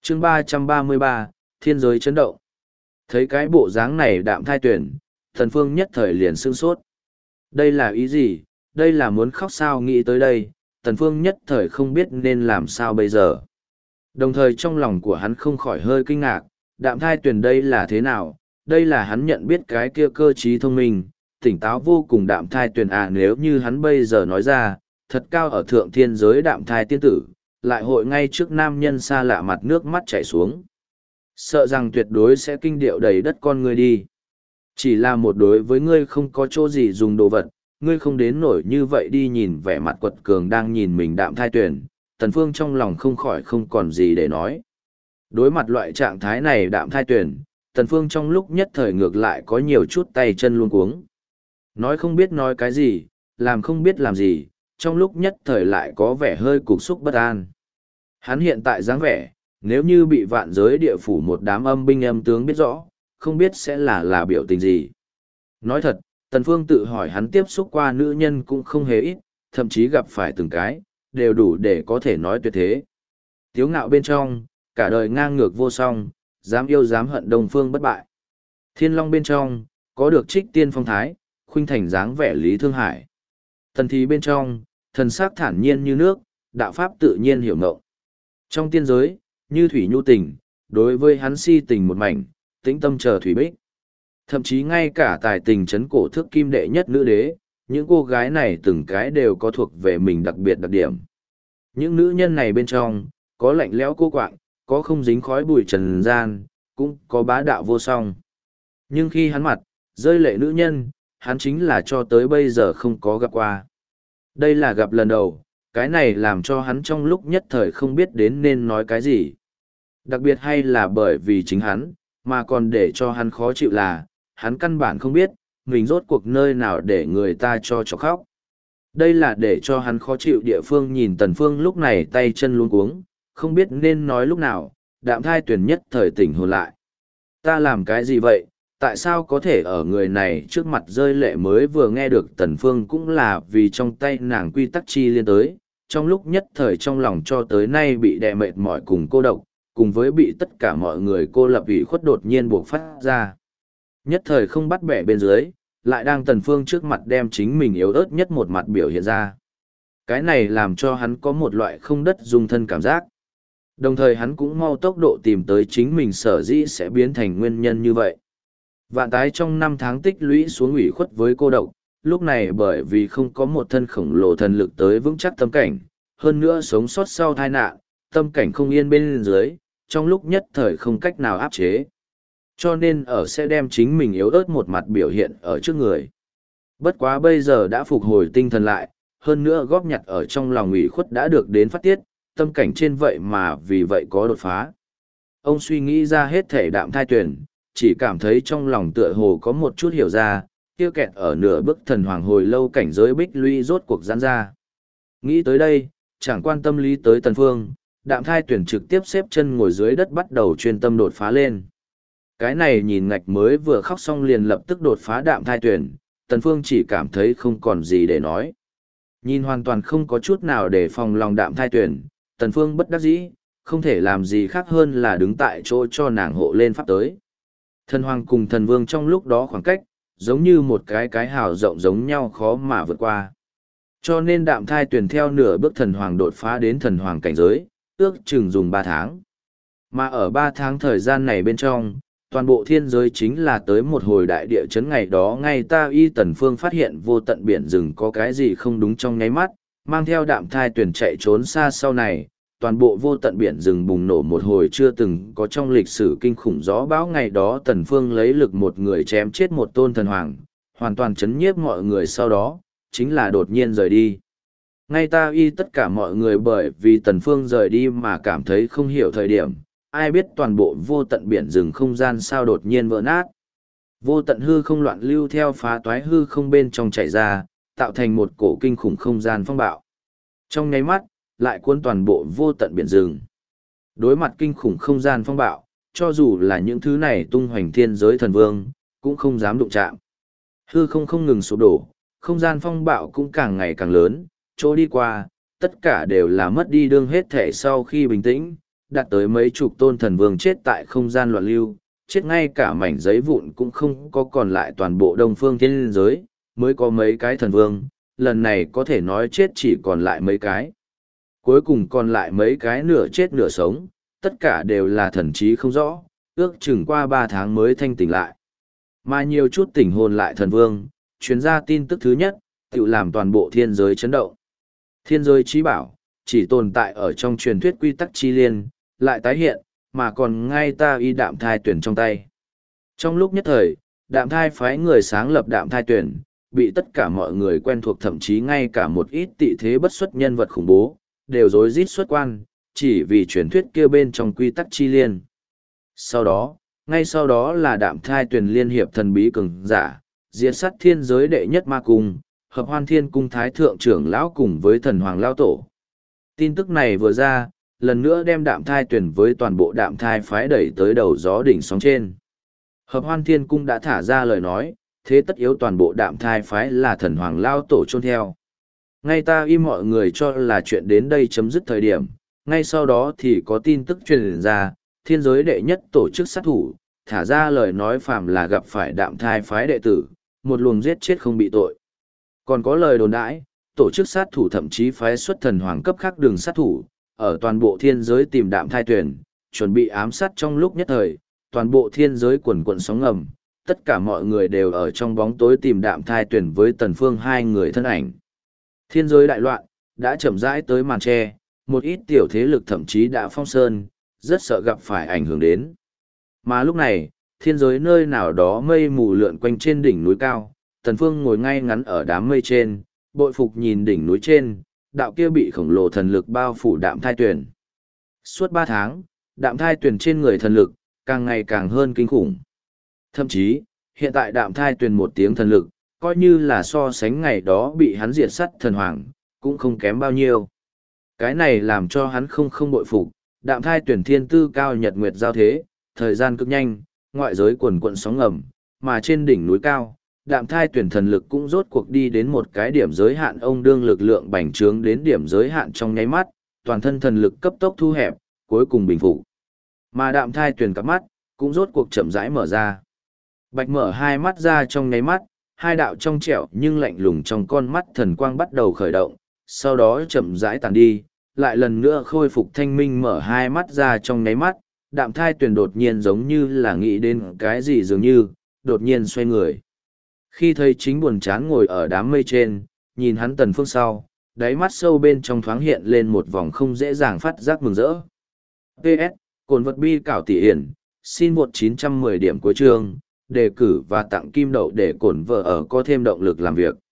chương 333, thiên giới chấn động. Thấy cái bộ dáng này Đạm Thai Tuyển, Tần Phương nhất thời liền sửng sốt. Đây là ý gì, đây là muốn khóc sao? Nghĩ tới đây, Tần Phương nhất thời không biết nên làm sao bây giờ. Đồng thời trong lòng của hắn không khỏi hơi kinh ngạc, Đạm Thai Tuyển đây là thế nào? Đây là hắn nhận biết cái kia cơ trí thông minh, tỉnh táo vô cùng Đạm Thai Tuyển à, nếu như hắn bây giờ nói ra, thật cao ở thượng thiên giới Đạm Thai tiên tử, lại hội ngay trước nam nhân xa lạ mặt nước mắt chảy xuống. Sợ rằng tuyệt đối sẽ kinh điệu đầy đất con ngươi đi. Chỉ là một đối với ngươi không có chỗ gì dùng đồ vật, ngươi không đến nổi như vậy đi. Nhìn vẻ mặt quật cường đang nhìn mình Đạm Thai Tuyển, Tần Phương trong lòng không khỏi không còn gì để nói. Đối mặt loại trạng thái này Đạm Thai Tuyển, Tần Phương trong lúc nhất thời ngược lại có nhiều chút tay chân luống cuống. Nói không biết nói cái gì, làm không biết làm gì, trong lúc nhất thời lại có vẻ hơi cục xúc bất an. Hắn hiện tại dáng vẻ, nếu như bị vạn giới địa phủ một đám âm binh âm tướng biết rõ, không biết sẽ là biểu tình gì. Nói thật, Tần Phương tự hỏi hắn tiếp xúc qua nữ nhân cũng không hề ít, thậm chí gặp phải từng cái, đều đủ để có thể nói tuyệt thế. Tiếu ngạo bên trong, cả đời ngang ngược vô song, dám yêu dám hận Đông Phương bất bại. Thiên Long bên trong, có được Trích Tiên phong thái, khuynh thành dáng vẻ Lý Thương Hải. Tần Thí bên trong, thần sắc thản nhiên như nước, đạo pháp tự nhiên hiểu ngộ. Trong tiên giới, như thủy nhu tình, đối với hắn si tình một mảnh, tĩnh tâm chờ thủy bích. Thậm chí ngay cả tài tình trấn cổ thước kim đệ nhất nữ đế, những cô gái này từng cái đều có thuộc về mình đặc biệt đặc điểm. Những nữ nhân này bên trong, có lạnh lẽo cô quạng, có không dính khói bụi trần gian, cũng có bá đạo vô song. Nhưng khi hắn mặt, rơi lệ nữ nhân, hắn chính là cho tới bây giờ không có gặp qua. Đây là gặp lần đầu, cái này làm cho hắn trong lúc nhất thời không biết đến nên nói cái gì. Đặc biệt hay là bởi vì chính hắn, mà còn để cho hắn khó chịu là, hắn căn bản không biết, mình rốt cuộc nơi nào để người ta cho khóc. Đây là để cho hắn khó chịu địa phương. Nhìn Tần Phương lúc này tay chân luống cuống, không biết nên nói lúc nào, Đạm Thai Tuyển nhất thời tỉnh hồn lại. Ta làm cái gì vậy? Tại sao có thể ở người này trước mặt rơi lệ? Mới vừa nghe được Tần Phương cũng là vì trong tay nàng quy tắc chi liên tới, trong lúc nhất thời trong lòng cho tới nay bị đè mệt mỏi cùng cô độc, cùng với bị tất cả mọi người cô lập ủy khuất đột nhiên buộc phát ra. Nhất thời không bắt bẻ bên dưới, lại đang Tần Phương trước mặt đem chính mình yếu ớt nhất một mặt biểu hiện ra. Cái này làm cho hắn có một loại không đất dung thân cảm giác. Đồng thời hắn cũng mau tốc độ tìm tới chính mình sở dĩ sẽ biến thành nguyên nhân như vậy. Vạn tái trong 5 tháng tích lũy xuống ủy khuất với cô độc, lúc này bởi vì không có một thân khổng lồ thần lực tới vững chắc tâm cảnh, hơn nữa sống sót sau tai nạn, tâm cảnh không yên bên dưới, trong lúc nhất thời không cách nào áp chế. Cho nên sẽ đem chính mình yếu ớt một mặt biểu hiện ở trước người. Bất quá bây giờ đã phục hồi tinh thần lại, hơn nữa góp nhặt ở trong lòng ủy khuất đã được đến phát tiết, tâm cảnh trên vậy mà vì vậy có đột phá. Ông suy nghĩ ra hết thể Đạm Thai Tuyển, chỉ cảm thấy trong lòng tựa hồ có một chút hiểu ra, kia kẹt ở nửa bức thần hoàng hồi lâu cảnh giới bích lũy rốt cuộc giãn ra. Nghĩ tới đây, chẳng quan tâm lý tới Tần Phương, Đạm Thai Tuyển trực tiếp xếp chân ngồi dưới đất bắt đầu chuyên tâm đột phá lên. Cái này nhìn ngạch mới vừa khóc xong liền lập tức đột phá Đạm Thai Tuyển, Tần Phương chỉ cảm thấy không còn gì để nói. Nhìn hoàn toàn không có chút nào để phòng lòng Đạm Thai Tuyển, Tần Phương bất đắc dĩ, không thể làm gì khác hơn là đứng tại chỗ cho nàng hộ lên pháp tới. Thần hoàng cùng thần vương trong lúc đó khoảng cách, giống như một cái hào rộng giống nhau khó mà vượt qua. Cho nên Đạm Thai Tuyển theo nửa bước thần hoàng đột phá đến thần hoàng cảnh giới, ước chừng dùng 3 tháng. Mà ở 3 tháng thời gian này bên trong, toàn bộ thiên giới chính là tới một hồi đại địa chấn. Ngày đó ngay Tần Phương phát hiện vô tận biển rừng có cái gì không đúng trong nháy mắt, mang theo Đạm Thai Tuyển chạy trốn xa sau này, toàn bộ vô tận biển rừng bùng nổ một hồi chưa từng có trong lịch sử kinh khủng gió bão. Ngày đó Tần Phương lấy lực một người chém chết một tôn thần hoàng, hoàn toàn chấn nhiếp mọi người, sau đó, chính là đột nhiên rời đi. Ngay tất cả mọi người bởi vì Tần Phương rời đi mà cảm thấy không hiểu thời điểm, ai biết toàn bộ vô tận biển rừng không gian sao đột nhiên vỡ nát. Vô tận hư không loạn lưu theo phá toái hư không bên trong chảy ra, tạo thành một cổ kinh khủng không gian phong bạo. Trong nháy mắt, lại cuốn toàn bộ vô tận biển rừng. Đối mặt kinh khủng không gian phong bạo, cho dù là những thứ này tung hoành thiên giới thần vương, cũng không dám đụng chạm. Hư không không ngừng sụp đổ, không gian phong bạo cũng càng ngày càng lớn, chỗ đi qua, tất cả đều là mất đi đương hết thể. Sau khi bình tĩnh, đạt tới mấy chục tôn thần vương chết tại không gian loạn lưu, chết ngay cả mảnh giấy vụn cũng không có, còn lại toàn bộ đông phương thiên giới, mới có mấy cái thần vương, lần này có thể nói chết chỉ còn lại mấy cái. Cuối cùng còn lại mấy cái nửa chết nửa sống, tất cả đều là thần trí không rõ, ước chừng qua 3 tháng mới thanh tỉnh lại. Mà nhiều chút tỉnh hồn lại thần vương, chuyến ra tin tức thứ nhất, tự làm toàn bộ thiên giới chấn động. Thiên giới trí bảo, chỉ tồn tại ở trong truyền thuyết quy tắc chi liên, lại tái hiện, mà còn ngay ta y đạm thai tuyển trong tay. Trong lúc nhất thời, đạm thai phái người sáng lập đạm thai tuyển, bị tất cả mọi người quen thuộc, thậm chí ngay cả một ít tị thế bất xuất nhân vật khủng bố, đều rối rít xuất quan, chỉ vì truyền thuyết kia bên trong quy tắc chi liên. Ngay sau đó là đạm thai tuyển liên hiệp thần bí cường giả, diệt sát thiên giới đệ nhất ma cung, hợp hoan thiên cung thái thượng trưởng lão cùng với thần hoàng lao tổ. Tin tức này vừa ra, lần nữa đem đạm thai tuyển với toàn bộ đạm thai phái đẩy tới đầu gió đỉnh sóng trên. Hợp hoan thiên cung đã thả ra lời nói, thế tất yếu toàn bộ đạm thai phái là thần hoàng lao tổ chôn theo. Ngay ta y mọi người cho là chuyện đến đây chấm dứt thời điểm, ngay sau đó thì có tin tức truyền ra, thiên giới đệ nhất tổ chức sát thủ, thả ra lời nói phàm là gặp phải đạm thai phái đệ tử, một luồng giết chết không bị tội. Còn có lời đồn đãi, tổ chức sát thủ thậm chí phái xuất thần hoàng cấp khác đường sát thủ, ở toàn bộ thiên giới tìm đạm thai tuyển, chuẩn bị ám sát trong lúc nhất thời, toàn bộ thiên giới quần quận sóng ngầm, tất cả mọi người đều ở trong bóng tối tìm đạm thai tuyển với Tần Phương hai người thân ảnh. Thiên giới đại loạn, đã chậm rãi tới màn tre, một ít tiểu thế lực thậm chí đã phong sơn, rất sợ gặp phải ảnh hưởng đến. Mà lúc này, thiên giới nơi nào đó mây mù lượn quanh trên đỉnh núi cao, Tần Phương ngồi ngay ngắn ở đám mây trên, bội phục nhìn đỉnh núi trên, đạo kia bị khổng lồ thần lực bao phủ đạm thai tuyển. Suốt 3 tháng, đạm thai tuyển trên người thần lực, càng ngày càng hơn kinh khủng. Thậm chí, hiện tại đạm thai tuyển một tiếng thần lực, coi như là so sánh ngày đó bị hắn diệt sát thần hoàng, cũng không kém bao nhiêu. Cái này làm cho hắn không bội phục, đạm thai tuyển thiên tư cao nhật nguyệt giao thế, thời gian cực nhanh, ngoại giới quần quận sóng ngầm, mà trên đỉnh núi cao, đạm thai tuyển thần lực cũng rốt cuộc đi đến một cái điểm giới hạn, ông đương lực lượng bành trướng đến điểm giới hạn trong nháy mắt, toàn thân thần lực cấp tốc thu hẹp, cuối cùng bình phục. Mà đạm thai tuyển cặp mắt, cũng rốt cuộc chậm rãi mở ra. Bạch mở hai mắt ra trong nháy mắt, hai đạo trong trẻo nhưng lạnh lùng trong con mắt thần quang bắt đầu khởi động, sau đó chậm rãi tàn đi, lại lần nữa khôi phục thanh minh, mở hai mắt ra trong nháy mắt, đạm thai tuyển đột nhiên giống như là nghĩ đến cái gì dường như, đột nhiên xoay người. Khi thấy chính buồn chán ngồi ở đám mây trên, nhìn hắn Tần Phương sau, đáy mắt sâu bên trong thoáng hiện lên một vòng không dễ dàng phát giác mừng rỡ. PS, cồn vật bi cảo tỷ hiển, xin 1910 điểm cuối chương, đề cử và tặng kim đậu để cổn vợ ở có thêm động lực làm việc.